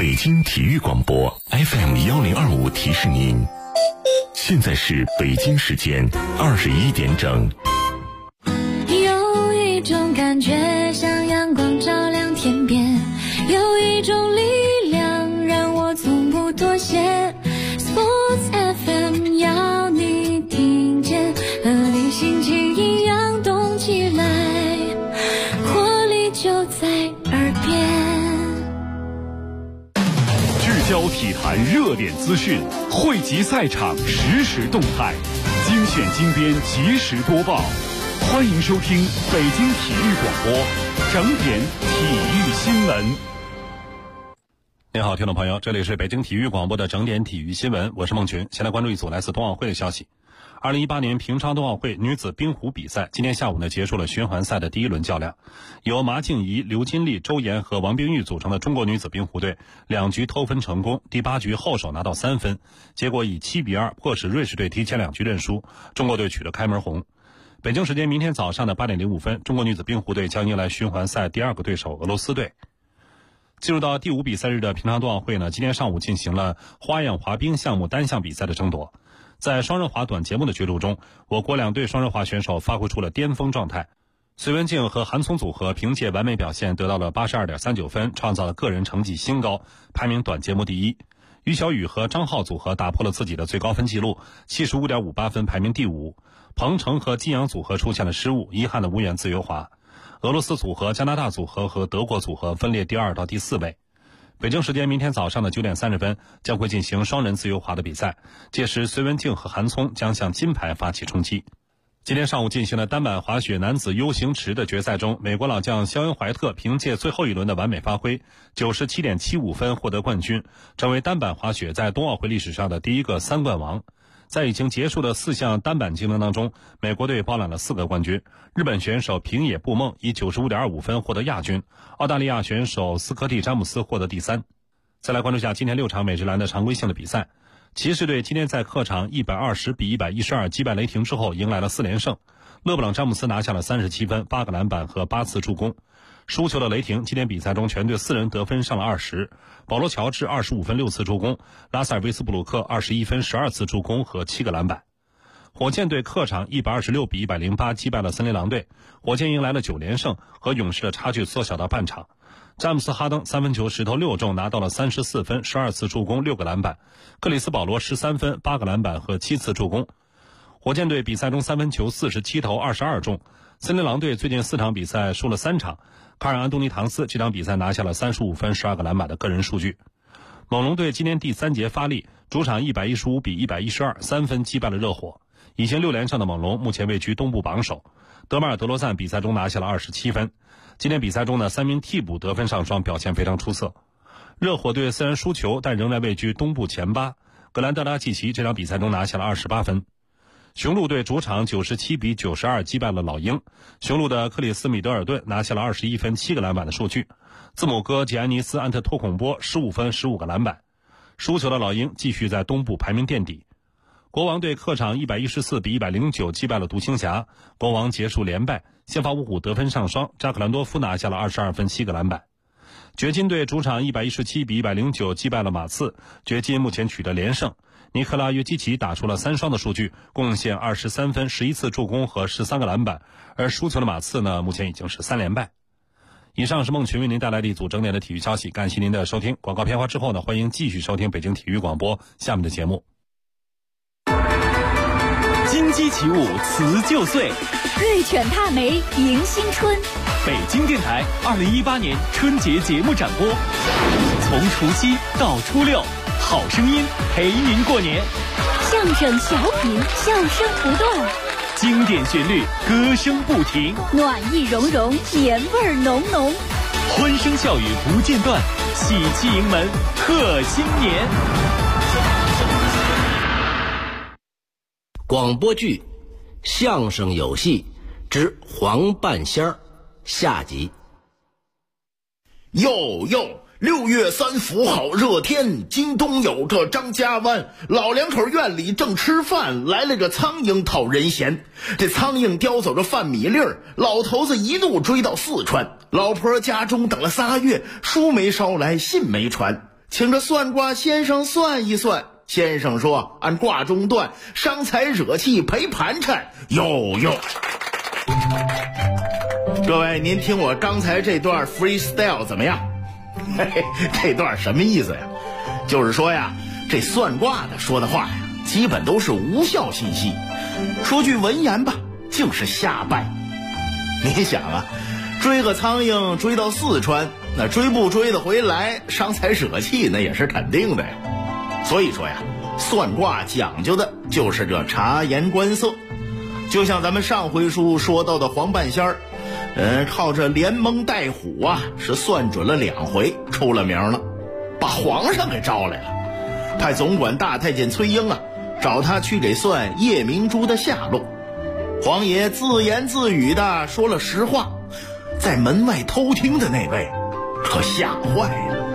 北京体育广播 FM1025提示您，现在是北京时间21点整。 有一种感觉像阳光照亮天边，有一种力量让我从不妥协。 Sports FM 要你听见，和你心情一样动起来，活力就在耳边。 聚焦体坛热点资讯，汇集赛场实时动态，精选精编及时播报。欢迎收听北京体育广播整点体育新闻。 您好，听众朋友，这里是北京体育广播的整点体育新闻，我是孟群。先来关注一组来自冬奥会的消息。2018年平昌冬奥会女子冰壶比赛今天下午结束了循环赛的第一轮较量，由马静怡、刘金丽、周岩和王冰玉组成的中国女子冰壶队2局偷分成功，第8局后手拿到3分，结果以7-2迫使瑞士队提前2局认输，中国队取得开门红。北京时间明天早上的8点05分，中国女子冰壶队将迎来循环赛第2个对手俄罗斯队。进入到第5比赛日的平昌冬奥会今天上午进行了花样滑冰项目单项比赛的争夺。在双人滑短节目的角逐中，我国2队双人滑选手发挥出了巅峰状态。隋文静和韩聪组合凭借完美表现得到了 82.39 分，创造了个人成绩新高，排名短节目第一。于小雨和张浩组合打破了自己的最高分纪录 75.58 分，排名第5。彭程和金阳组合出现了失误，遗憾的无缘自由滑。俄罗斯组合、加拿大组合和德国组合分列第2到第4位。北京时间明天早上的9点30分将会进行双人自由滑的比赛，届时隋文静和韩聪将向金牌发起冲击。今天上午进行的单板滑雪男子 U 型池的决赛中，美国老将肖恩怀特凭借最后一轮的完美发挥 97.75 分获得冠军，成为单板滑雪在冬奥会历史上的第一个3冠王。在已经结束的4项单板竞争当中，美国队包揽了4个冠军。日本选手平野步梦以 95.25 分获得亚军，澳大利亚选手斯科蒂·詹姆斯获得第3。再来关注下今天6场美职篮的常规性的比赛。骑士队今天在客场120-112击败雷霆之后迎来了4连胜，勒布朗·詹姆斯拿下了37分、8个篮板和8次助攻。输球的雷霆今天比赛中全队4人得分上了20，保罗·乔治25分6次助攻，拉塞尔·威斯布鲁克21分12次助攻和7个篮板。火箭队客场126-108击败了森林狼队，火箭迎来了9连胜，和勇士的差距缩小到半场。詹姆斯·哈登3分球10投6中，拿到了34分12次助攻6个篮板，克里斯·保罗13分8个篮板和7次助攻。火箭队比赛中3分球47投22中，森林狼队最近4场比赛输了3场，卡尔·安东尼·唐斯这场比赛拿下了35分12个篮板的个人数据。猛龙队今天第3节发力，主场115-112 3分击败了热火，已经6连胜的猛龙目前位居东部榜首。德马尔·德罗赞比赛中拿下了27分。今天比赛中3名替补得分上双，表现非常出色。热火队虽然输球，但仍然位居东部前8。格兰德拉季奇这场比赛中拿下了28分。雄鹿队主场97-92击败了老鹰，雄鹿的克里斯·米德尔顿拿下了21分7个篮板的数据，字母哥吉安尼斯·安特托孔波15分15个篮板。输球的老鹰继续在东部排名垫底。国王队客场114-109击败了独行侠，国王结束连败，先发五虎得分上双，扎克兰多夫拿下了22分7个篮板。掘金队主场117-109击败了马刺，掘金目前取得连胜，尼克拉约基奇打出了3双的数据，贡献23分11次助攻和13个篮板，而输球的马刺目前已经是3连败。以上是孟群为您带来的一组整点的体育消息，感谢您的收听。广告片花之后欢迎继续收听北京体育广播下面的节目。 金鸡起舞辞旧岁， 瑞犬帕梅迎新春。 北京电台2018年春节节目展播，从除夕到初6，好声音陪您过年。 相声小品，笑声不断， 经典旋律，歌声不停， 暖意融融，年味浓浓， 欢声笑语不间断，喜气迎门贺新年。 广播剧《相声有戏之黄半仙儿》下集。 哟，6月3伏好热天，京东有个张家湾，老两口院里正吃饭，来了个苍蝇讨人嫌。这苍蝇叼走个饭米粒儿，老头子一路追到四川，老婆家中等了3月，书没捎来，信没传。 请这算卦先生算一算。先生说，按卦中断，伤财惹气赔盘缠。哟，各位，您听我刚才这段 freestyle 怎么样？嘿嘿，这段什么意思呀？就是说呀，这算卦的说的话呀，基本都是无效信息。说句文言吧，就是瞎掰。你想啊，追个苍蝇追到四川，那追不追得回来，伤财惹气那也是肯定的呀。所以说呀，算卦讲究的就是这察言观色。就像咱们上回书说到的黄半仙儿，靠着连蒙带唬啊，是算准了2回，出了名了，把皇上给招来了，派总管大太监崔英啊，找他去给算夜明珠的下落。皇爷自言自语的说了实话，在门外偷听的那位可吓坏了。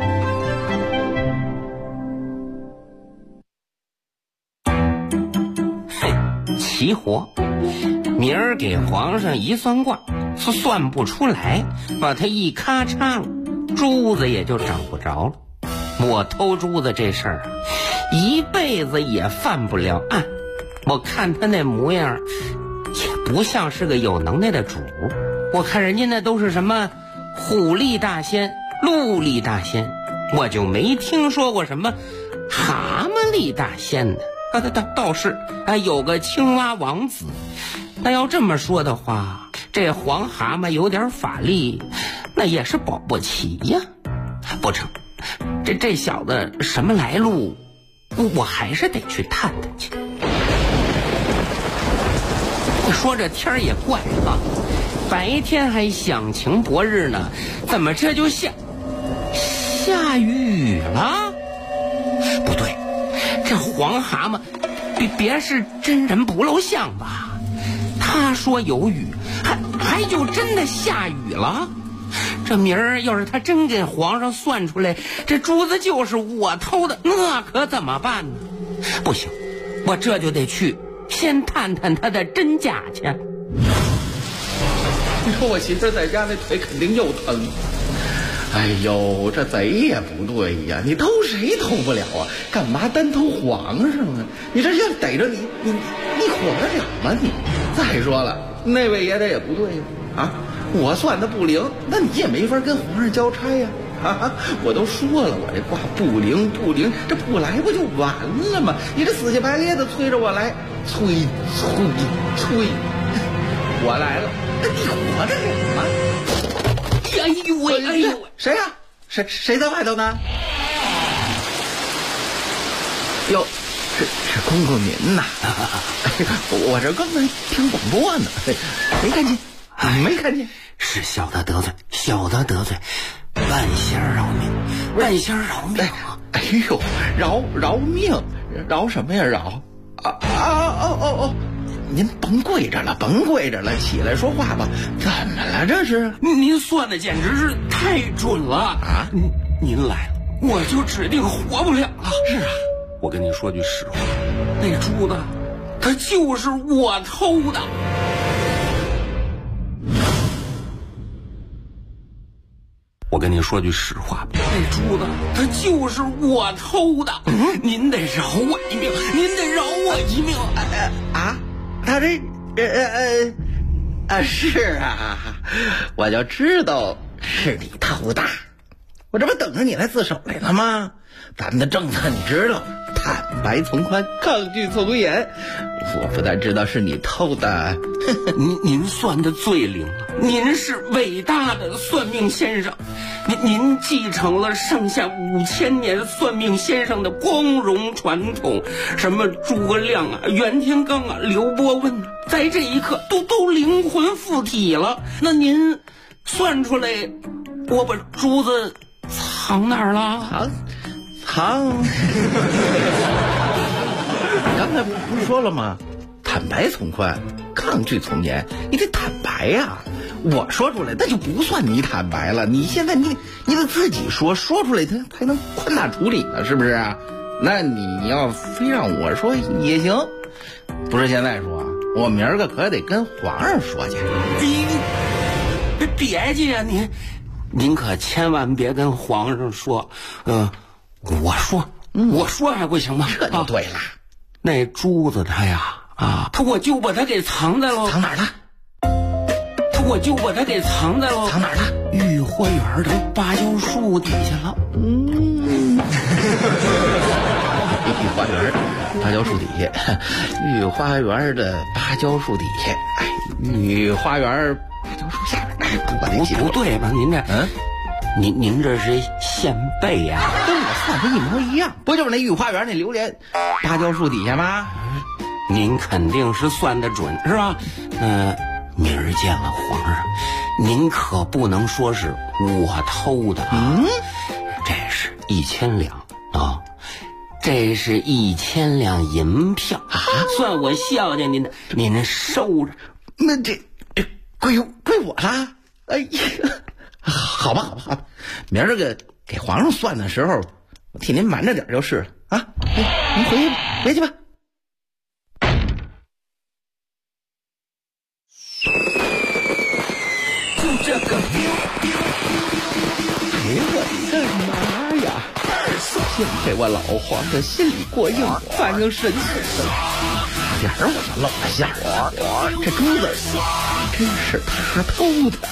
齐活，明儿给皇上一算卦，算不出来，把他一咔嚓，珠子也就找不着了。我偷珠子这事儿一辈子也犯不了案。我看他那模样也不像是个有能耐的主。我看人家那都是什么虎力大仙、鹿力大仙，我就没听说过什么蛤蟆力大仙的。倒是有个青蛙王子。那要这么说的话，这黄蛤蟆有点法力，那也是保不齐呀。不成，这小子什么来路，我还是得去探探去。说这天儿也怪啊，白天还响晴博日呢，怎么这就下雨了？不对，这黄蛤蟆别是真人不露相吧？他说有雨，还就真的下雨了。这明儿要是他真给皇上算出来，这珠子就是我偷的，那可怎么办呢？不行，我这就得去先探探他的真假去。 你说我媳妇在家那腿肯定又疼。哎呦，这贼也不对呀！你偷谁偷不了啊？干嘛单偷皇上啊？你这要逮着你活得了吗你？再说了，那位爷的也不对呀！啊，我算的不灵，那你也没法跟皇上交差呀！啊，我都说了，我这卦不灵，这不来不就完了吗？你这死乞白咧的催着我来，催，我来了，那你活得了吗？ 哎呦喂！ 谁呀？谁在外头呢？哟，是公公您呐！我这刚才听广播呢，没看见。 是小的得罪，万仙饶命！ 哎呦，饶命！饶什么呀？饶哦！您甭跪着了，起来说话吧。怎么了这是？ 您算的简直是太准了啊！您来了，我就指定活不了了。 是啊， 我跟你说句实话，那珠子它就是我偷的。我跟你说句实话，那珠子它就是我偷的。您得饶我一命， 他这是啊，我就知道是你偷的，我这不等着你来自首来了吗？咱们的政策你知道，坦白从宽，抗拒从严。我不但知道是你偷的， 您算的最灵了，您是伟大的算命先生，您继承了上下5000年算命先生的光荣传统，什么诸葛亮啊、袁天罡啊、刘伯温啊，在这一刻都灵魂附体了。那您算出来，我把珠子藏哪儿了？ 藏。刚才不是说了吗？坦白从宽，抗拒从严。你得坦白呀！我说出来，那就不算你坦白了。你现在你得自己说出来，他才能宽大处理呢，是不是啊？那你要非让我说也行，不是现在说，我明儿个可得跟皇上说去。 别介啊您可千万别跟皇上说， 我说还不行吗？ 这就对了。 那珠子他呀我就把它给藏在了。 藏哪儿了？ 我就把它给藏在了。 藏哪儿了？ 御花园的芭蕉树底下了。 御花园芭蕉树底下，御花园的芭蕉树底下，御花园芭蕉树下边， 不对吧？您这您这是现背呀？ 跟我算的一模一样，不就是那御花园那榴莲芭蕉树底下吗？ 您肯定是算得准是吧？明儿见了皇上，您可不能说是我偷的啊！这是1000两啊，这是1000两银票啊！算我孝敬您的，您收着。 那这归我了？哎呀，好吧，明儿给皇上算的时候，我替您瞒着点就是了啊！您回去吧。 这个我的妈呀！幸亏我老皇上心里过硬，反应神速，差点我就露了馅儿。这珠子真是他偷的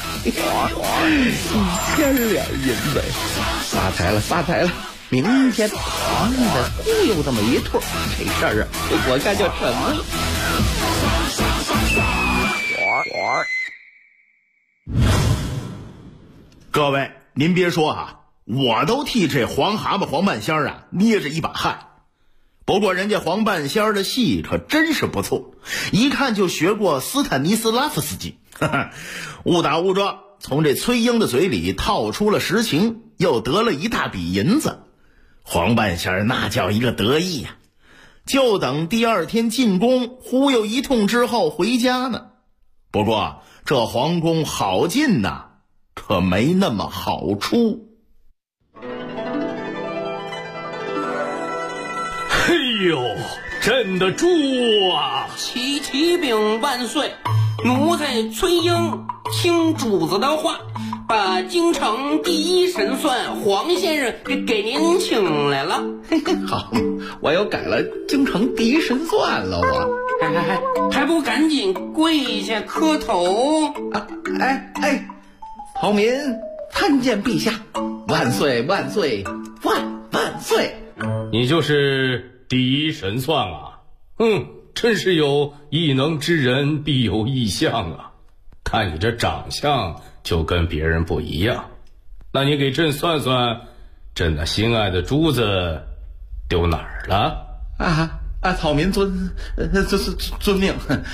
，1000两银子，发财了！明天皇上再忽悠这么一通，这事儿我看就成了。 各位，您别说啊，我都替这黄蛤蟆黄半仙啊捏着一把汗。不过人家黄半仙的戏可真是不错，一看就学过斯坦尼斯拉夫斯基，误打误撞从这崔莺的嘴里套出了实情，又得了一大笔银子。黄半仙那叫一个得意呀，就等第2天进宫忽悠一通之后回家呢。不过这皇宫好进呐，可没那么好出。 哎呦，朕的猪啊！ 启禀万岁，奴才崔莺听主子的话，把京城第1神算黄先生给您请来了。 好，我又改了京城第1神算了，我还不赶紧跪下磕头啊！曹民参见陛下，万岁万岁万岁！ 你就是第1神算啊？真是有异能之人必有异象啊！看你这长相就跟别人不一样。那你给朕算算，朕那心爱的珠子丢哪儿了？ 草民遵命。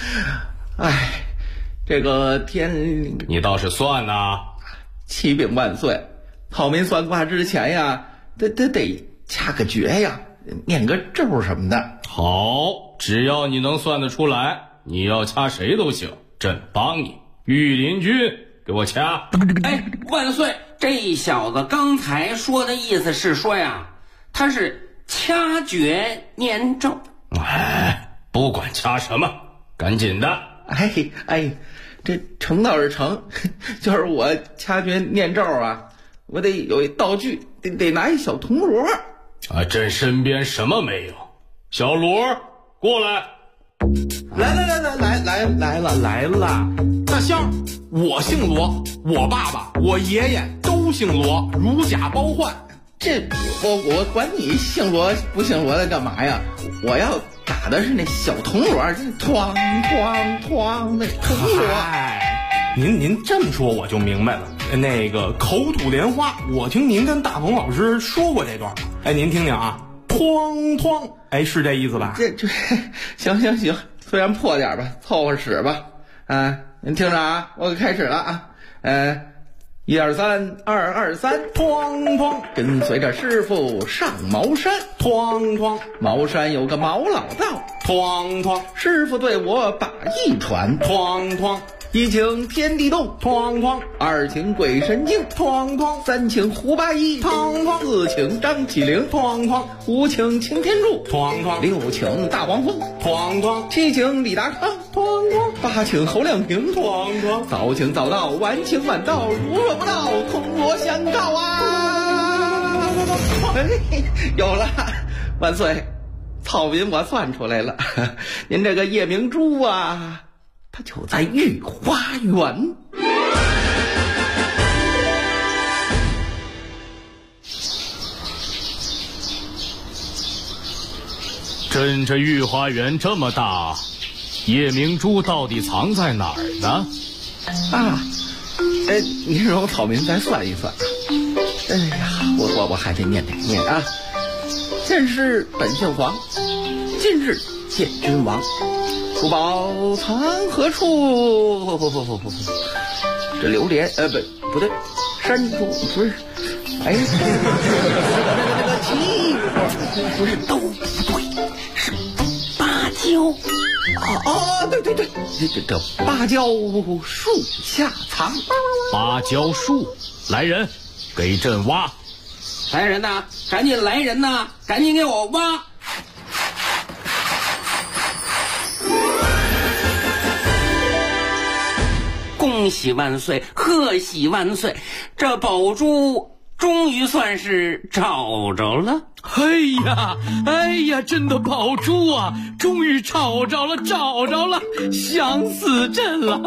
这个天， 你倒是算呐！ 启禀万岁，草民算卦之前呀，得掐个诀呀，念个咒什么的。 好，只要你能算得出来，你要掐谁都行，朕帮你。御林军，给我掐！ 万岁，这小子刚才说的意思是说呀，他是掐诀念咒。 不管掐什么，赶紧的。 这成倒是成，就是我掐诀念咒啊，我得有一道具，得拿一小铜锣。 朕身边什么没有？小锣，过来。 来了。大香，我姓罗，我爸爸、我爷爷都姓罗，如假包换。 这我管你姓罗不姓罗的干嘛呀？我要打的是那小铜锣，哐哐哐的铜锣。 您这么说我就明白了。那个口吐莲花，我听您跟大鹏老师说过这段。您听听啊，哐哐，是这意思吧？ 这行，虽然破点吧，凑合使吧。您听着啊，我开始了啊。1、2、3，2、2、3，哐哐，跟随着师傅上茅山，哐哐，茅山有个毛老道，哐哐，师傅对我把意传，哐哐，1请天地动，哐哐；2请鬼神经，哐哐；3请胡八一，哐哐；4请张起灵，哐哐；5请擎天柱，哐哐；6请大黄蜂，哐哐；7请李达康，哐哐；8请侯亮平，哐哐；早请早到，晚请晚到，如若不到，铜锣相告啊！ 有了，万岁，草民我算出来了，您这个夜明珠啊，它就在御花园。 朕这御花园这么大，夜明珠到底藏在哪儿呢？ 您容草民再算一算。哎呀，我还得念啊！现世本姓黄，今日见君王。珠宝藏何处？不，这榴莲不对，山珠不是，哎，那个奇不是都不对，是芭蕉。对，这芭蕉树下藏。 芭蕉树，来人，给朕挖！ 来人呐，赶紧来人呐，赶紧给我挖！恭喜万岁，贺喜万岁！这宝珠终于算是找着了。 哎呀，朕的宝珠啊，终于找着了，想死朕了。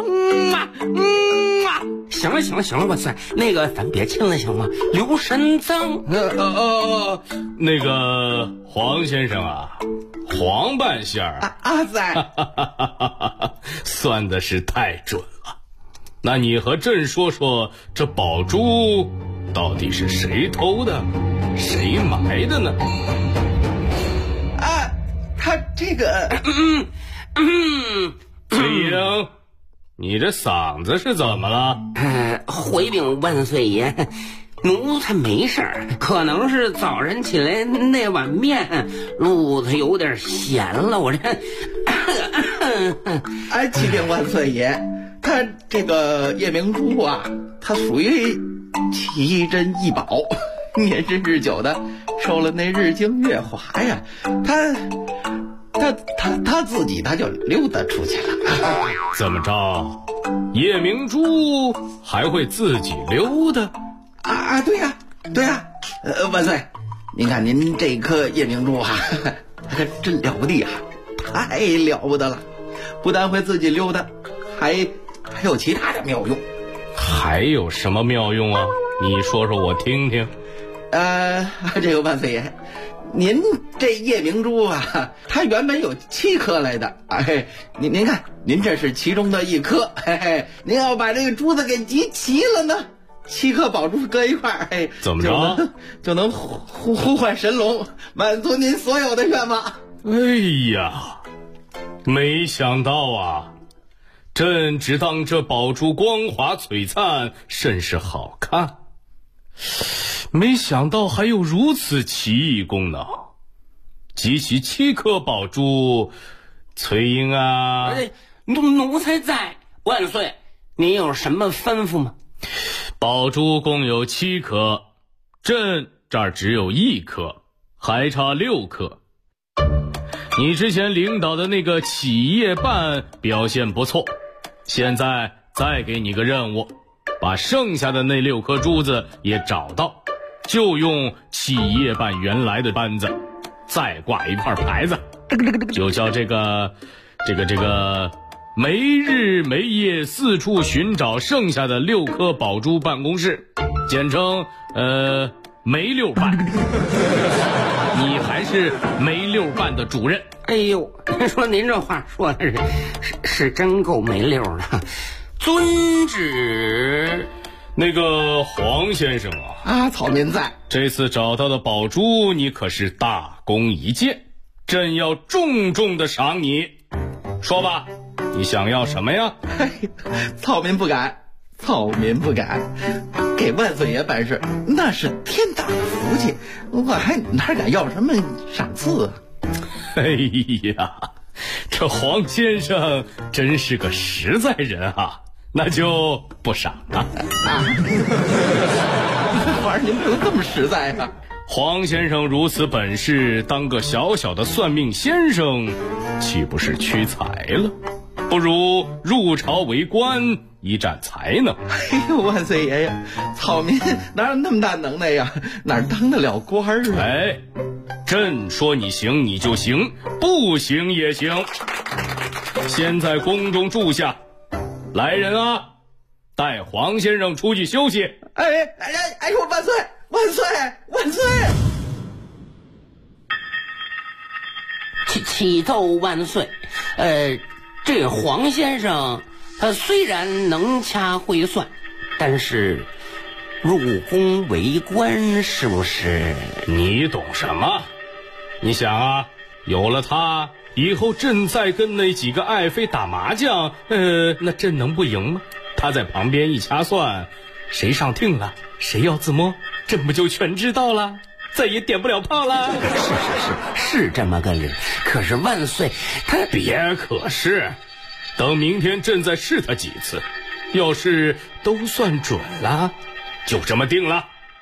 行了，万岁，那个咱别亲了行吗？留神脏。 那个黄先生啊，黄半仙儿阿仔， 算的是太准了。那你和朕说说，这宝珠到底是谁偷的，谁埋的呢？ 他这个， 崔英，你这嗓子是怎么了？ 回禀万岁爷，奴才没事儿，可能是早晨起来那碗面路子有点咸了，我这。 启禀万岁爷，他这个夜明珠啊，它属于奇珍异宝，年深日久的，受了那日精月华呀，他自己他就溜达出去了。 怎么着？夜明珠还会自己溜达？ 对呀，万岁，您看您这颗夜明珠啊，可真了不地啊，太了不得了，不但会自己溜达，还有其他的妙用。 还有什么妙用啊？你说说我听听。 这个万岁爷，您这夜明珠啊，它原本有7颗来的，您看，您这是其中的1颗，您要把这个珠子给集齐了呢，7颗宝珠搁一块儿， 怎么着就能呼唤神龙，满足您所有的愿望。 哎呀，没想到啊，朕只当这宝珠光华璀璨，甚是好看，没想到还有如此奇异功能。集齐7颗宝珠，崔英啊， 奴才在。万岁，您有什么吩咐吗？ 宝珠共有7颗，朕这儿只有1颗，还差6颗。你之前领导的那个企业办表现不错，现在再给你个任务，把剩下的那6颗珠子也找到，就用企业办原来的班子，再挂一块牌子，就叫这个没日没夜四处寻找剩下的6颗宝珠办公室，简称煤六办。你还是煤六办的主任。 哎呦，说您这话说的是真够没溜的。遵旨。 那个黄先生啊， 草民在。 这次找到的宝珠，你可是大功一件，朕要重重的赏你。说吧，你想要什么呀？ 草民不敢，给万岁爷办事那是天大的福气，我还哪敢要什么赏赐啊？ 哎呀，这黄先生真是个实在人啊，那就不赏了。 皇上您不能这么实在啊。 黄先生如此本事，当个小小的算命先生岂不是屈才了？不如入朝为官， 一展才能。 哎呦，万岁爷呀，草民哪有那么大能耐呀？哪当得了官儿啊？ 哎，朕说你行你就行，不行也行。先在宫中住下。来人啊，带黄先生出去休息。 哎呦，万岁万岁万岁！ 启奏万岁。这黄先生他虽然能掐会算，但是入宫为官是不是？ 你懂什么？你想啊，有了他以后，朕再跟那几个爱妃打麻将，那朕能不赢吗？他在旁边一掐算，谁上听了，谁要自摸，朕不就全知道了，再也点不了炮了。 是这么个理。可是万岁，他别可是，等明天朕再试他几次，要是都算准了，就这么定了。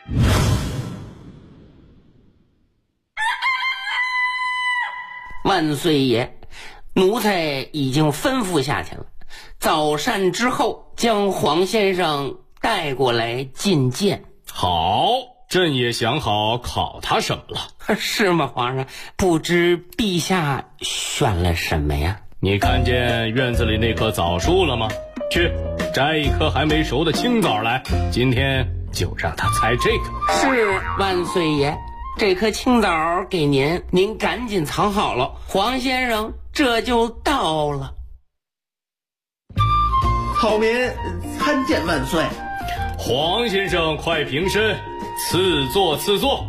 万岁爷，奴才已经吩咐下去了，早膳之后将黄先生带过来觐见。 好，朕也想好考他什么了。 是吗，皇上？不知陛下选了什么呀？ 你看见院子里那棵枣树了吗？去摘一颗还没熟的青枣来，今天就让他猜这个。 是万岁爷，这颗青枣给您，您赶紧藏好了，黄先生这就到了。 草民参见万岁。 黄先生快平身，赐座赐座。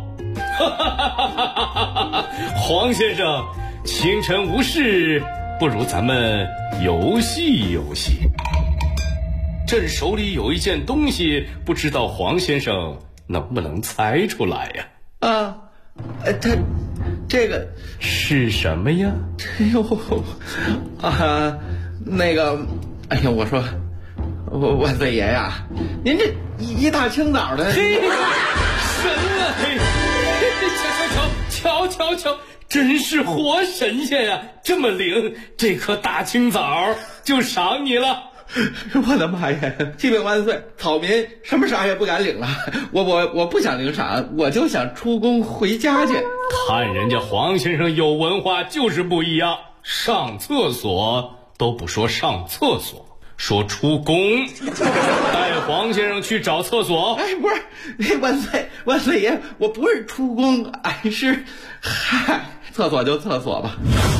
黄先生，清晨无事，不如咱们游戏游戏。朕手里有一件东西，不知道黄先生能不能猜出来呀？ 他这个是什么呀？ 哎呦那个，哎呦，我说万岁爷呀，您这一大清早的， 嘿，神了，嘿，瞧，真是活神仙呀，这么灵，这颗大青枣就赏你了。 我的妈呀！启禀万岁，草民什么赏也不敢领了，我不想领赏，我就想出宫回家去。 看人家黄先生有文化就是不一样，上厕所都不说上厕所，说出宫。带黄先生去找厕所。 哎，不是，万岁爷，我不是出宫，俺是，嗨，厕所就厕所吧。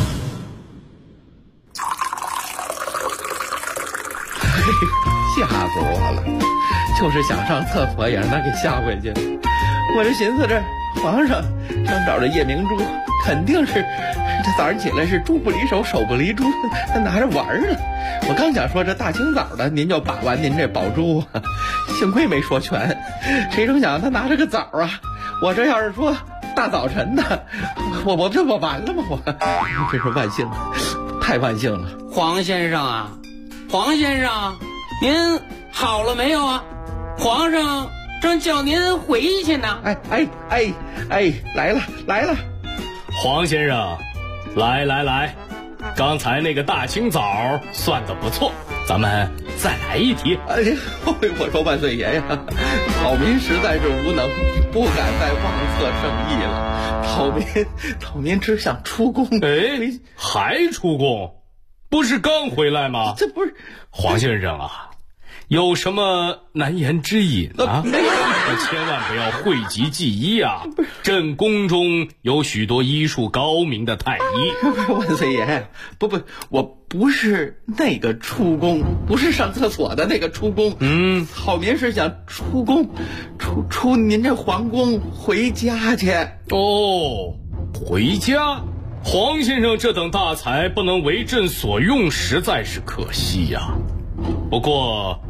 吓死我了，就是想上厕所也让他给吓回去了。我这寻思着，皇上正找着夜明珠，肯定是这早上起来是珠不离手，手不离珠，他拿着玩呢。我刚想说这大清早的您就把玩您这宝珠啊，幸亏没说全，谁成想他拿着个枣啊！我这要是说大早晨的，我完了吗？我真是万幸了，太万幸了。 黄先生啊，黄先生，您好了没有啊？皇上正叫您回去呢。 哎，来了。 黄先生，来，刚才那个大青枣算得不错，咱们再来一题。 哎，我说万岁爷呀，草民实在是无能，不敢再妄测圣意了。草民只想出宫。 哎，还出宫？不是刚回来吗？ 这不是黄先生啊，有什么难言之隐啊？千万不要讳疾忌医啊！朕宫中有许多医术高明的太医。 万岁爷，不，我不是那个出宫，不是上厕所的那个出宫。草民是想出宫，出您这皇宫回家去。 哦，回家。黄先生这等大才不能为朕所用，实在是可惜呀。不过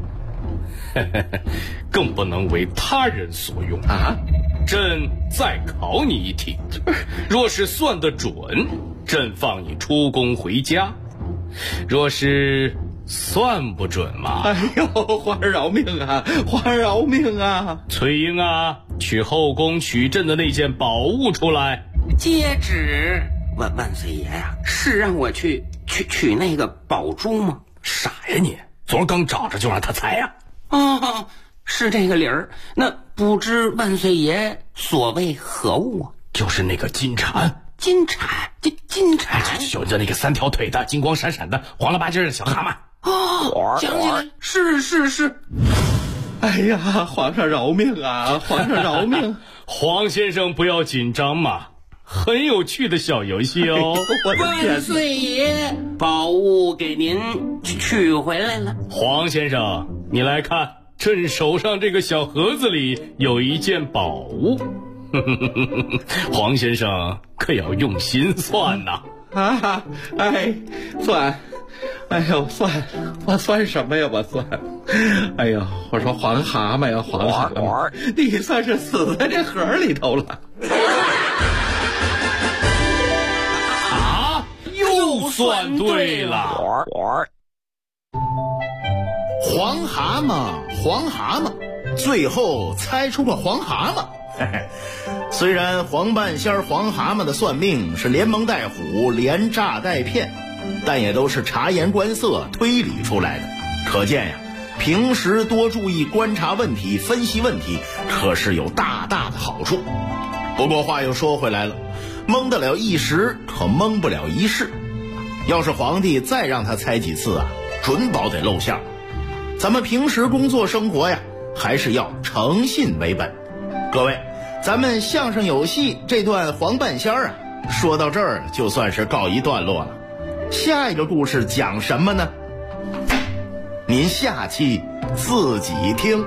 更不能为他人所用啊！朕再考你一题，若是算得准，朕放你出宫回家；若是算不准嘛， 哎呦，皇上饶命啊！皇上饶命啊！ 翠英啊，去后宫取朕的那件宝物出来。 接旨。万岁爷呀，是让我去取那个宝珠吗？ 傻呀你！ 昨儿刚找着就让他猜呀。 是这个理儿。那不知万岁爷所谓何物啊？ 就是那个金蝉。 金蝉，金蝉， 就那个3条腿的金光闪闪的黄了吧唧的小蛤蟆。 想起来，是。 哎呀，皇上饶命啊！皇上饶命！ 黄先生不要紧张嘛，很有趣的小游戏哦。 万岁爷，宝物给您取回来了。 黄先生，你来看，朕手上这个小盒子里有一件宝物。黄先生可要用心算呐！ 算，哎呦，我算什么呀？我算，哎呦，我说黄蛤蟆呀，黄蛤蟆，你算是死在这盒里头了。 又算对了。 黄蛤蟆，最后猜出个黄蛤蟆。虽然黄半仙黄蛤蟆的算命是连蒙带唬，连诈带骗，但也都是察言观色推理出来的。可见呀，平时多注意观察问题、分析问题，可是有大大的好处。不过话又说回来了，蒙得了一时，可蒙不了一世。要是皇帝再让他猜几次啊，准保得露馅。咱们平时工作生活呀，还是要诚信为本。各位，咱们相声有戏这段黄半仙啊，说到这儿就算是告一段落了。下一个故事讲什么呢？您下期自己听。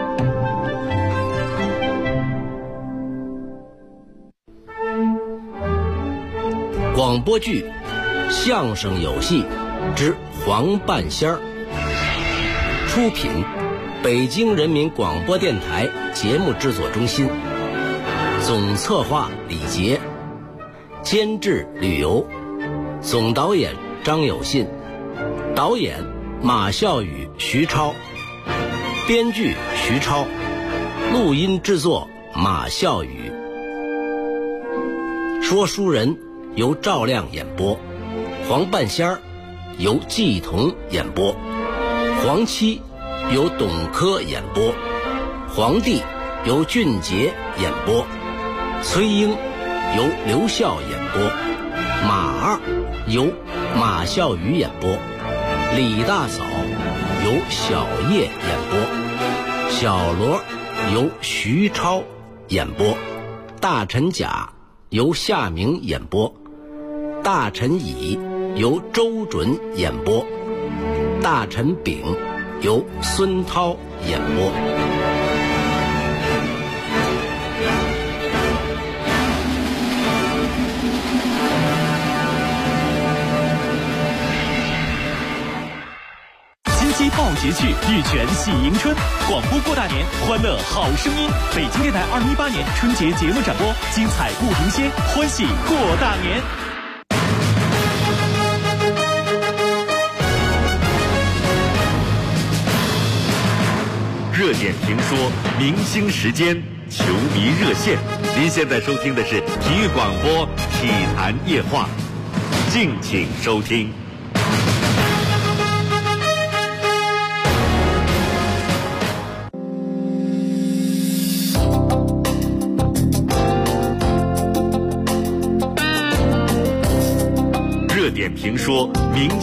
广播剧《相声有戏之黄半仙儿》，出品北京人民广播电台节目制作中心，总策划李杰，监制吕游，总导演张有信，导演马孝宇、徐超，编剧徐超，录音制作马孝宇。说书人由赵亮演播，黄半仙儿由季彤演播，黄七由董珂演播，皇帝由俊杰演播，崔英由刘笑演播，马二由马孝宇演播，李大嫂由小叶演播，小罗由徐超演播，大臣甲由夏明演播，大臣乙由周准演播，大臣丙由孙涛演播。 金鸡报捷趣，玉泉喜迎春，广播过大年，欢乐好声音。北京电台2018年春节节目展播，精彩不停歇，欢喜过大年。 热点评说，明星时间，球迷热线。您现在收听的是体育广播体坛夜话，敬请收听。热点评说，明